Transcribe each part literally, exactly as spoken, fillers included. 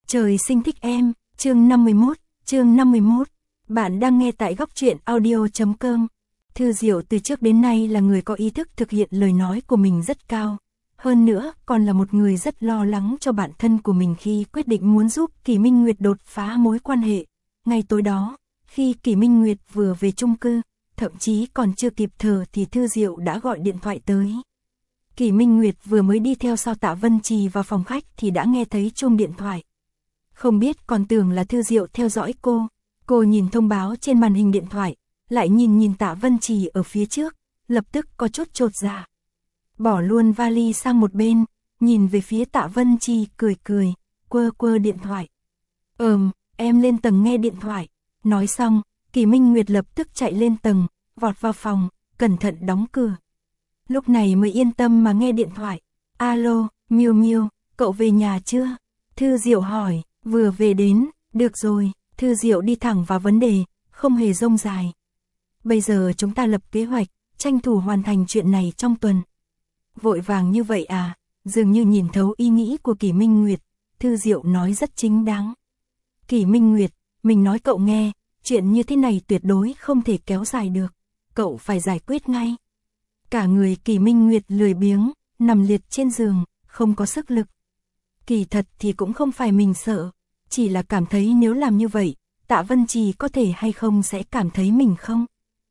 Trời sinh thích em, chương năm mươi mốt, chương năm mươi mốt. Bạn đang nghe tại góc truyện audio chấm com. Thư Diệu từ trước đến nay là người có ý thức thực hiện lời nói của mình rất cao. Hơn nữa, còn là một người rất lo lắng cho bản thân của mình khi quyết định muốn giúp Kỷ Minh Nguyệt đột phá mối quan hệ. Ngày tối đó, khi Kỷ Minh Nguyệt vừa về chung cư, thậm chí còn chưa kịp thở thì Thư Diệu đã gọi điện thoại tới. Kỷ Minh Nguyệt vừa mới đi theo sau Tạ Vân Trì vào phòng khách thì đã nghe thấy chuông điện thoại. Không biết còn tưởng là Thư Diệu theo dõi cô. Cô nhìn thông báo trên màn hình điện thoại, lại nhìn nhìn Tạ Vân Trì ở phía trước, lập tức có chút chột dạ. Bỏ luôn vali sang một bên, nhìn về phía Tạ Vân Trì cười cười, quơ quơ điện thoại. Ừm, em lên tầng nghe điện thoại. Nói xong, Kỷ Minh Nguyệt lập tức chạy lên tầng, vọt vào phòng, cẩn thận đóng cửa. Lúc này mới yên tâm mà nghe điện thoại. Alo, Miêu Miêu, cậu về nhà chưa? Thư Diệu hỏi. Vừa về đến, được rồi. Thư Diệu đi thẳng vào vấn đề, không hề rông dài. Bây giờ chúng ta lập kế hoạch, tranh thủ hoàn thành chuyện này trong tuần. Vội vàng như vậy à? Dường như nhìn thấu ý nghĩ của Kỷ Minh Nguyệt, Thư Diệu nói rất chính đáng. Kỷ Minh Nguyệt, mình nói cậu nghe, chuyện như thế này tuyệt đối không thể kéo dài được. Cậu phải giải quyết ngay. Cả người Kỷ Minh Nguyệt lười biếng, nằm liệt trên giường, không có sức lực. Kỳ thật thì cũng không phải mình sợ, chỉ là cảm thấy nếu làm như vậy, Tạ Vân Trì có thể hay không sẽ cảm thấy mình không.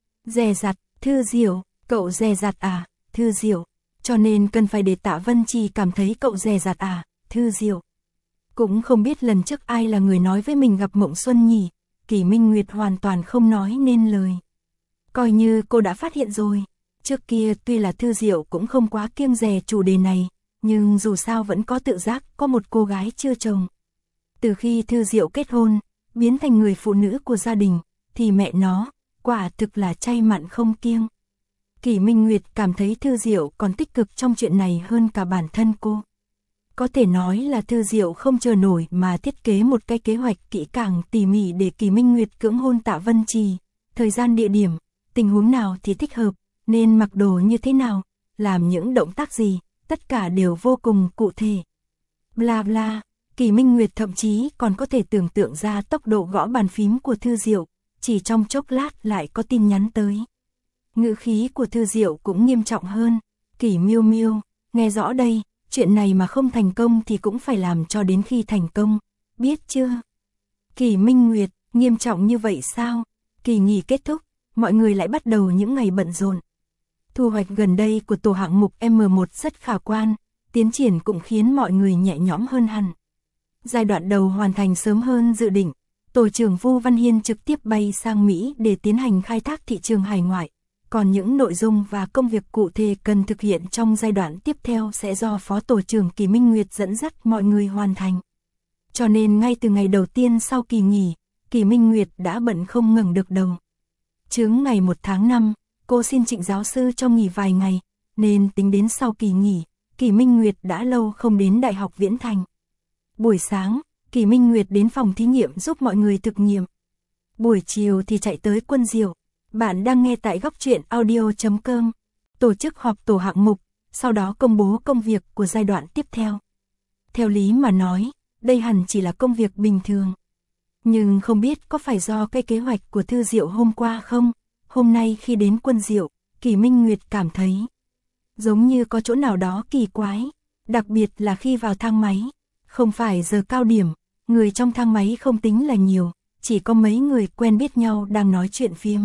Dè dặt, Thư Diệu, cậu dè dặt à, Thư Diệu, cho nên cần phải để Tạ Vân Trì cảm thấy cậu dè dặt à, Thư Diệu. Cũng không biết lần trước ai là người nói với mình gặp Mộng Xuân nhỉ, Kỷ Minh Nguyệt hoàn toàn không nói nên lời. Coi như cô đã phát hiện rồi. Trước kia tuy là Thư Diệu cũng không quá kiêng dè chủ đề này, nhưng dù sao vẫn có tự giác có một cô gái chưa chồng. Từ khi Thư Diệu kết hôn, biến thành người phụ nữ của gia đình, thì mẹ nó, quả thực là chay mặn không kiêng. Kỷ Minh Nguyệt cảm thấy Thư Diệu còn tích cực trong chuyện này hơn cả bản thân cô. Có thể nói là Thư Diệu không chờ nổi mà thiết kế một cái kế hoạch kỹ càng tỉ mỉ để Kỷ Minh Nguyệt cưỡng hôn Tạ Vân Trì, thời gian địa điểm, tình huống nào thì thích hợp, nên mặc đồ như thế nào, làm những động tác gì, tất cả đều vô cùng cụ thể. Bla bla, Kỷ Minh Nguyệt thậm chí còn có thể tưởng tượng ra tốc độ gõ bàn phím của Thư Diệu, chỉ trong chốc lát lại có tin nhắn tới. Ngữ khí của Thư Diệu cũng nghiêm trọng hơn. Kỷ Miêu Miêu, nghe rõ đây, chuyện này mà không thành công thì cũng phải làm cho đến khi thành công, biết chưa? Kỷ Minh Nguyệt, nghiêm trọng như vậy sao? Kỳ nghỉ kết thúc, mọi người lại bắt đầu những ngày bận rộn. Thu hoạch gần đây của tổ hạng mục em một rất khả quan, tiến triển cũng khiến mọi người nhẹ nhõm hơn hẳn. Giai đoạn đầu hoàn thành sớm hơn dự định, tổ trưởng Vu Văn Hiên trực tiếp bay sang Mỹ để tiến hành khai thác thị trường hải ngoại. Còn những nội dung và công việc cụ thể cần thực hiện trong giai đoạn tiếp theo sẽ do Phó Tổ trưởng Kỷ Minh Nguyệt dẫn dắt mọi người hoàn thành. Cho nên ngay từ ngày đầu tiên sau kỳ nghỉ, Kỷ Minh Nguyệt đã bận không ngẩng được đầu. Chướng ngày một tháng năm, cô xin Trịnh giáo sư cho nghỉ vài ngày, nên tính đến sau kỳ nghỉ, Kỷ Minh Nguyệt đã lâu không đến Đại học Viễn Thành. Buổi sáng, Kỷ Minh Nguyệt đến phòng thí nghiệm giúp mọi người thực nghiệm. Buổi chiều thì chạy tới Quân Diệu. Bạn đang nghe tại góc truyện audio chấm com. Tổ chức họp tổ hạng mục, sau đó công bố công việc của giai đoạn tiếp theo. Theo lý mà nói, đây hẳn chỉ là công việc bình thường. Nhưng không biết có phải do cái kế hoạch của Thư Diệu hôm qua không? Hôm nay khi đến Quân Diệu, Kỷ Minh Nguyệt cảm thấy giống như có chỗ nào đó kỳ quái. Đặc biệt là khi vào thang máy. Không phải giờ cao điểm, người trong thang máy không tính là nhiều, chỉ có mấy người quen biết nhau đang nói chuyện phiếm.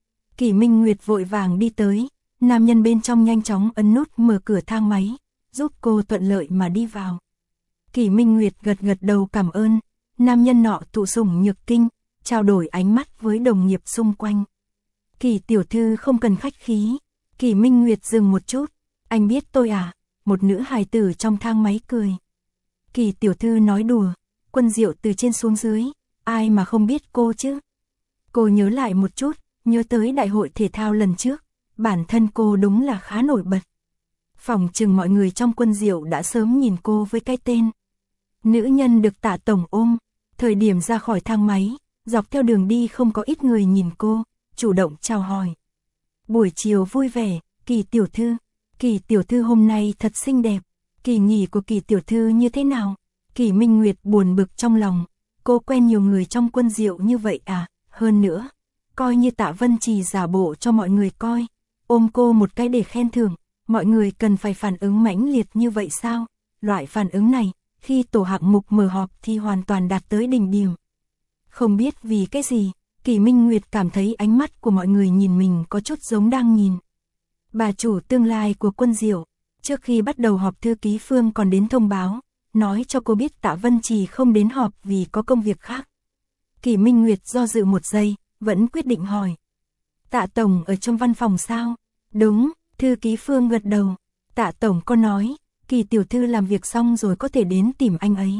Kỷ Minh Nguyệt vội vàng đi tới, nam nhân bên trong nhanh chóng ấn nút mở cửa thang máy, giúp cô thuận lợi mà đi vào. Kỷ Minh Nguyệt gật gật đầu cảm ơn, nam nhân nọ thụ sủng nhược kinh, trao đổi ánh mắt với đồng nghiệp xung quanh. Kỷ tiểu thư không cần khách khí. Kỷ Minh Nguyệt dừng một chút, anh biết tôi à? Một nữ hài tử trong thang máy cười. Kỷ tiểu thư nói đùa, Quân Diệu từ trên xuống dưới, ai mà không biết cô chứ? Cô nhớ lại một chút, nhớ tới đại hội thể thao lần trước, bản thân cô đúng là khá nổi bật. Phòng chừng mọi người trong Quân Diệu đã sớm nhìn cô với cái tên. Nữ nhân được Tạ tổng ôm, thời điểm ra khỏi thang máy, dọc theo đường đi không có ít người nhìn cô, chủ động chào hỏi. Buổi chiều vui vẻ, Kỷ tiểu thư, Kỷ tiểu thư hôm nay thật xinh đẹp, kỳ nghỉ của Kỷ tiểu thư như thế nào? Kỷ Minh Nguyệt buồn bực trong lòng, cô quen nhiều người trong Quân Diệu như vậy à, hơn nữa, coi như Tạ Vân Trì giả bộ cho mọi người coi, ôm cô một cái để khen thưởng, mọi người cần phải phản ứng mãnh liệt như vậy sao? Loại phản ứng này, khi tổ hạng mục mở họp thì hoàn toàn đạt tới đỉnh điểm. Không biết vì cái gì, Kỷ Minh Nguyệt cảm thấy ánh mắt của mọi người nhìn mình có chút giống đang nhìn bà chủ tương lai của Quân Diệu. Trước khi bắt đầu họp, thư ký Phương còn đến thông báo, nói cho cô biết Tạ Vân Trì không đến họp vì có công việc khác. Kỷ Minh Nguyệt do dự một giây, vẫn quyết định hỏi. Tạ Tổng ở trong văn phòng sao? Đúng, thư ký Phương gật đầu. Tạ Tổng có nói, Kỷ tiểu thư làm việc xong rồi có thể đến tìm anh ấy.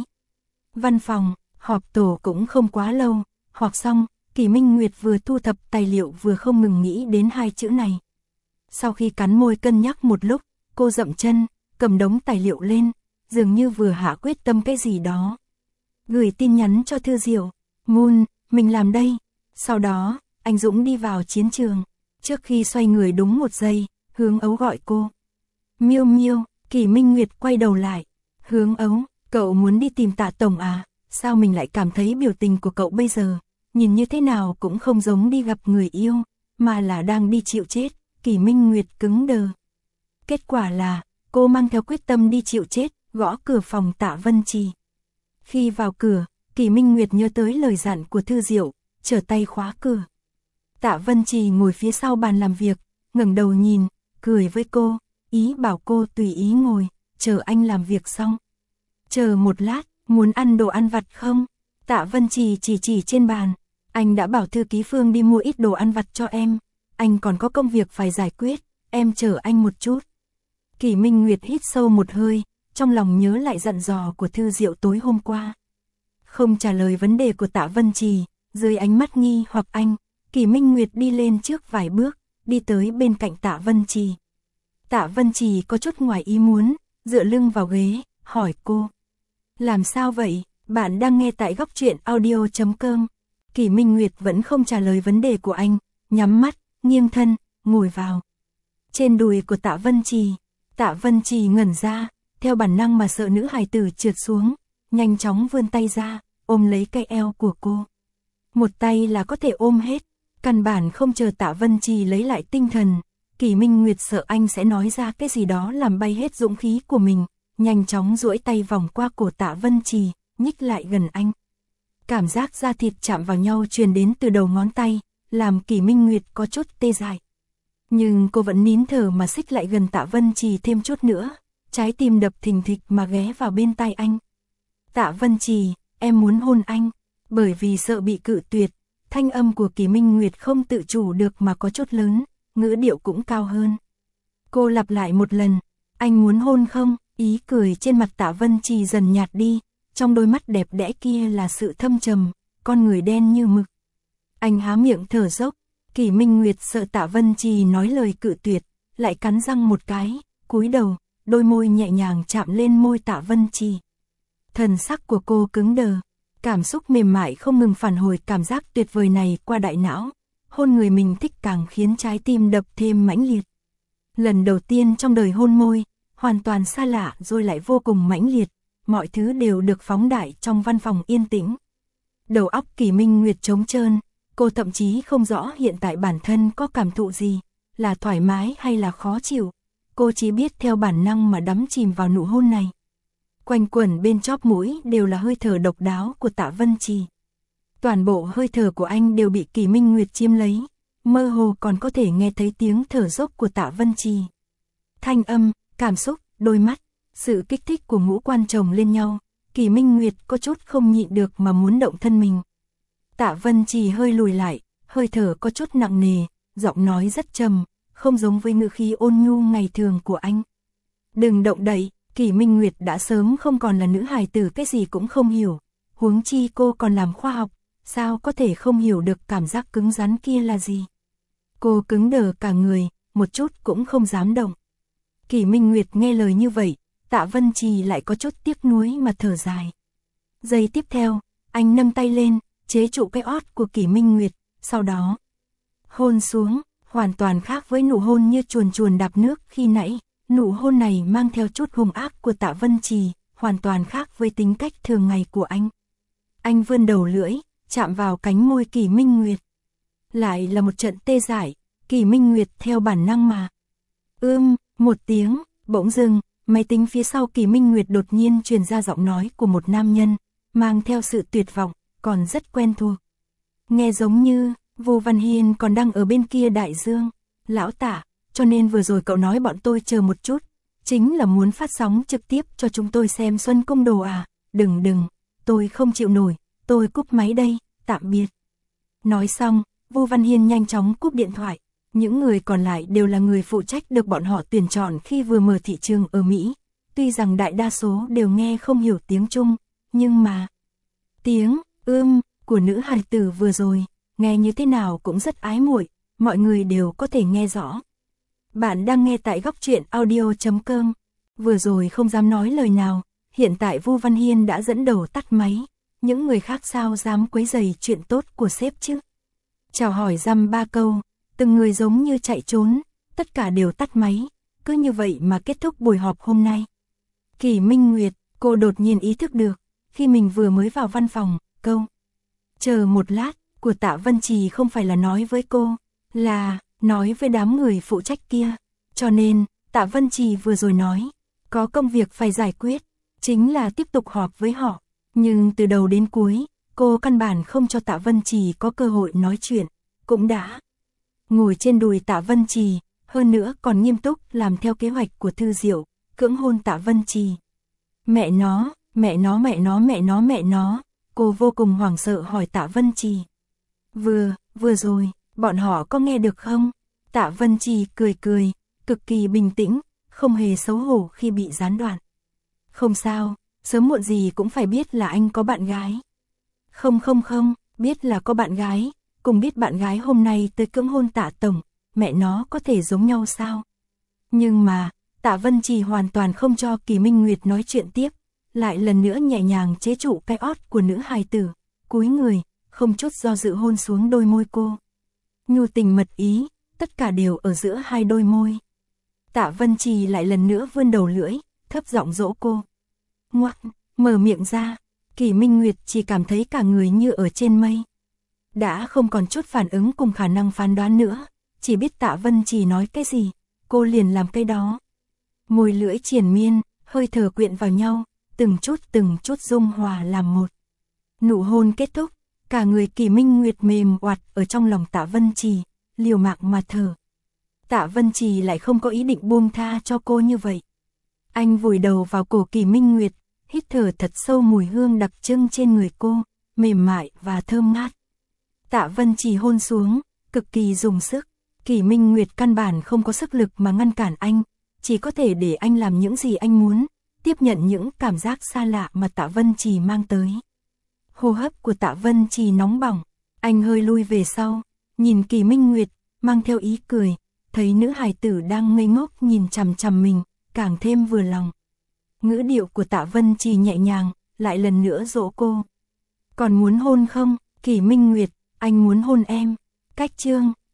Văn phòng, họp tổ cũng không quá lâu, họp xong, Kỷ Minh Nguyệt vừa thu thập tài liệu vừa không ngừng nghĩ đến hai chữ này. Sau khi cắn môi cân nhắc một lúc, cô dậm chân, cầm đống tài liệu lên, dường như vừa hạ quyết tâm cái gì đó. Gửi tin nhắn cho Thư Diệu, Moon, mình làm đây. Sau đó, anh Dũng đi vào chiến trường. Trước khi xoay người đúng một giây, Hướng Ấu gọi cô. Miêu Miêu, Kỷ Minh Nguyệt quay đầu lại. Hướng Ấu, cậu muốn đi tìm Tạ Tổng à? Sao mình lại cảm thấy biểu tình của cậu bây giờ, nhìn như thế nào cũng không giống đi gặp người yêu, mà là đang đi chịu chết. Kỷ Minh Nguyệt cứng đờ. Kết quả là, cô mang theo quyết tâm đi chịu chết, gõ cửa phòng Tạ Vân Trì. Khi vào cửa, Kỷ Minh Nguyệt nhớ tới lời dặn của Thư Diệu, trở tay khóa cửa. Tạ Vân Trì ngồi phía sau bàn làm việc, ngẩng đầu nhìn, cười với cô, ý bảo cô tùy ý ngồi, chờ anh làm việc xong. Chờ một lát, muốn ăn đồ ăn vặt không? Tạ Vân Trì chỉ chỉ trên bàn, anh đã bảo thư ký Phương đi mua ít đồ ăn vặt cho em, anh còn có công việc phải giải quyết, em chờ anh một chút. Kỷ Minh Nguyệt hít sâu một hơi, trong lòng nhớ lại dặn dò của Thư Diệu tối hôm qua. Không trả lời vấn đề của Tạ Vân Trì, dưới ánh mắt nghi hoặc anh, Kỷ Minh Nguyệt đi lên trước vài bước, đi tới bên cạnh Tạ Vân Trì. Tạ Vân Trì có chút ngoài ý muốn, dựa lưng vào ghế, hỏi cô. Làm sao vậy, bạn đang nghe tại góc truyện audio chấm com. Kỷ Minh Nguyệt vẫn không trả lời vấn đề của anh, nhắm mắt, nghiêng thân, ngồi vào. Trên đùi của Tạ Vân Trì, Tạ Vân Trì ngẩn ra, theo bản năng mà sợ nữ hài tử trượt xuống, nhanh chóng vươn tay ra, ôm lấy cái eo của cô. Một tay là có thể ôm hết, căn bản không chờ Tạ Vân Trì lấy lại tinh thần. Kỷ Minh Nguyệt sợ anh sẽ nói ra cái gì đó làm bay hết dũng khí của mình, nhanh chóng duỗi tay vòng qua cổ Tạ Vân Trì, nhích lại gần anh. Cảm giác da thịt chạm vào nhau truyền đến từ đầu ngón tay, làm Kỷ Minh Nguyệt có chút tê dại. Nhưng cô vẫn nín thở mà xích lại gần Tạ Vân Trì thêm chút nữa, trái tim đập thình thịch mà ghé vào bên tai anh. Tạ Vân Trì, em muốn hôn anh. Bởi vì sợ bị cự tuyệt, thanh âm của Kỷ Minh Nguyệt không tự chủ được mà có chút lớn, ngữ điệu cũng cao hơn. Cô lặp lại một lần, anh muốn hôn không? Ý cười trên mặt Tạ Vân Trì dần nhạt đi, trong đôi mắt đẹp đẽ kia là sự thâm trầm, con người đen như mực. Anh há miệng thở dốc, Kỷ Minh Nguyệt sợ Tạ Vân Trì nói lời cự tuyệt, lại cắn răng một cái, cúi đầu, đôi môi nhẹ nhàng chạm lên môi Tạ Vân Trì. Thần sắc của cô cứng đờ, cảm xúc mềm mại không ngừng phản hồi cảm giác tuyệt vời này qua đại não, hôn người mình thích càng khiến trái tim đập thêm mãnh liệt. Lần đầu tiên trong đời hôn môi, hoàn toàn xa lạ rồi lại vô cùng mãnh liệt, mọi thứ đều được phóng đại trong văn phòng yên tĩnh. Đầu óc Kỷ Minh Nguyệt trống trơn, cô thậm chí không rõ hiện tại bản thân có cảm thụ gì, là thoải mái hay là khó chịu, cô chỉ biết theo bản năng mà đắm chìm vào nụ hôn này. Quanh quẩn bên chóp mũi đều là hơi thở độc đáo của Tạ Vân Trì. Toàn bộ hơi thở của anh đều bị Kỷ Minh Nguyệt chiếm lấy, mơ hồ còn có thể nghe thấy tiếng thở dốc của Tạ Vân Trì. Thanh âm, cảm xúc, đôi mắt, sự kích thích của ngũ quan chồng lên nhau, Kỷ Minh Nguyệt có chút không nhịn được mà muốn động thân mình. Tạ Vân Trì hơi lùi lại, hơi thở có chút nặng nề, giọng nói rất trầm, không giống với ngữ khí ôn nhu ngày thường của anh. Đừng động đậy. Kỷ Minh Nguyệt đã sớm không còn là nữ hài tử, cái gì cũng không hiểu, huống chi cô còn làm khoa học, sao có thể không hiểu được cảm giác cứng rắn kia là gì. Cô cứng đờ cả người, một chút cũng không dám động. Kỷ Minh Nguyệt nghe lời như vậy, Tạ Vân Trì lại có chút tiếc nuối mà thở dài. Giây tiếp theo, anh nâng tay lên, chế trụ cái ót của Kỷ Minh Nguyệt, sau đó hôn xuống, hoàn toàn khác với nụ hôn như chuồn chuồn đạp nước khi nãy. Nụ hôn này mang theo chút hung ác của Tạ Vân Trì, hoàn toàn khác với tính cách thường ngày của anh. Anh vươn đầu lưỡi, chạm vào cánh môi Kỳ Minh Nguyệt. Lại là một trận tê dại, Kỳ Minh Nguyệt theo bản năng mà. Ưm, một tiếng, bỗng dưng, máy tính phía sau Kỳ Minh Nguyệt đột nhiên truyền ra giọng nói của một nam nhân, mang theo sự tuyệt vọng, còn rất quen thuộc. Nghe giống như, Vu Văn Hiên còn đang ở bên kia đại dương. Lão Tạ, cho nên vừa rồi cậu nói bọn tôi chờ một chút, chính là muốn phát sóng trực tiếp cho chúng tôi xem Xuân Cung Đồ à? Đừng đừng, tôi không chịu nổi, tôi cúp máy đây, tạm biệt. Nói xong, Vu Văn Hiên nhanh chóng cúp điện thoại. Những người còn lại đều là người phụ trách được bọn họ tuyển chọn khi vừa mở thị trường ở Mỹ. Tuy rằng đại đa số đều nghe không hiểu tiếng Trung, nhưng mà tiếng ưm của nữ hài tử vừa rồi, nghe như thế nào cũng rất ái muội, mọi người đều có thể nghe rõ. Bạn đang nghe tại góc truyện audio chấm com. Vừa rồi không dám nói lời nào, hiện tại Vu Văn Hiên đã dẫn đầu tắt máy. Những người khác sao dám quấy rầy chuyện tốt của sếp chứ? Chào hỏi dăm ba câu, từng người giống như chạy trốn, tất cả đều tắt máy, cứ như vậy mà kết thúc buổi họp hôm nay. Kỳ Minh Nguyệt, cô đột nhiên ý thức được, khi mình vừa mới vào văn phòng, câu chờ một lát của Tạ Vân Trì không phải là nói với cô, là nói với đám người phụ trách kia. Cho nên, Tạ Vân Trì vừa rồi nói, có công việc phải giải quyết, chính là tiếp tục họp với họ. Nhưng từ đầu đến cuối, cô căn bản không cho Tạ Vân Trì có cơ hội nói chuyện, cũng đã ngồi trên đùi Tạ Vân Trì, hơn nữa còn nghiêm túc làm theo kế hoạch của Thư Diệu, cưỡng hôn Tạ Vân Trì. Mẹ nó, mẹ nó mẹ nó mẹ nó mẹ nó, cô vô cùng hoảng sợ hỏi Tạ Vân Trì. Vừa, vừa rồi, bọn họ có nghe được không? Tạ Vân Trì cười cười, cực kỳ bình tĩnh, không hề xấu hổ khi bị gián đoạn. Không sao, sớm muộn gì cũng phải biết là anh có bạn gái. Không không không, biết là có bạn gái, cùng biết bạn gái hôm nay tới cưỡng hôn Tạ tổng, mẹ nó có thể giống nhau sao? Nhưng mà, Tạ Vân Trì hoàn toàn không cho Kỳ Minh Nguyệt nói chuyện tiếp, lại lần nữa nhẹ nhàng chế trụ cái ót của nữ hài tử, cúi người, không chút do dự hôn xuống đôi môi cô. Nhu tình mật ý, tất cả đều ở giữa hai đôi môi. Tạ Vân Trì lại lần nữa vươn đầu lưỡi, thấp giọng dỗ cô. Ngoắc, mở miệng ra, Kỳ Minh Nguyệt chỉ cảm thấy cả người như ở trên mây. Đã không còn chút phản ứng cùng khả năng phán đoán nữa, chỉ biết Tạ Vân Trì nói cái gì, cô liền làm cái đó. Môi lưỡi triền miên, hơi thở quyện vào nhau, từng chút từng chút dung hòa làm một. Nụ hôn kết thúc, cả người Kỳ Minh Nguyệt mềm oặt ở trong lòng Tạ Vân Trì, liều mạng mà thở. Tạ Vân Trì lại không có ý định buông tha cho cô như vậy. Anh vùi đầu vào cổ Kỳ Minh Nguyệt, hít thở thật sâu mùi hương đặc trưng trên người cô, mềm mại và thơm ngát. Tạ Vân Trì hôn xuống, cực kỳ dùng sức. Kỳ Minh Nguyệt căn bản không có sức lực mà ngăn cản anh, chỉ có thể để anh làm những gì anh muốn, tiếp nhận những cảm giác xa lạ mà Tạ Vân Trì mang tới. Hô hấp của Tạ Vân Trì nóng bỏng, anh hơi lui về sau, nhìn Kỳ Minh Nguyệt, mang theo ý cười, thấy nữ hài tử đang ngây ngốc nhìn chằm chằm mình, càng thêm vừa lòng. Ngữ điệu của Tạ Vân Trì nhẹ nhàng, lại lần nữa dỗ cô. Còn muốn hôn không, Kỳ Minh Nguyệt, anh muốn hôn em. Cách chương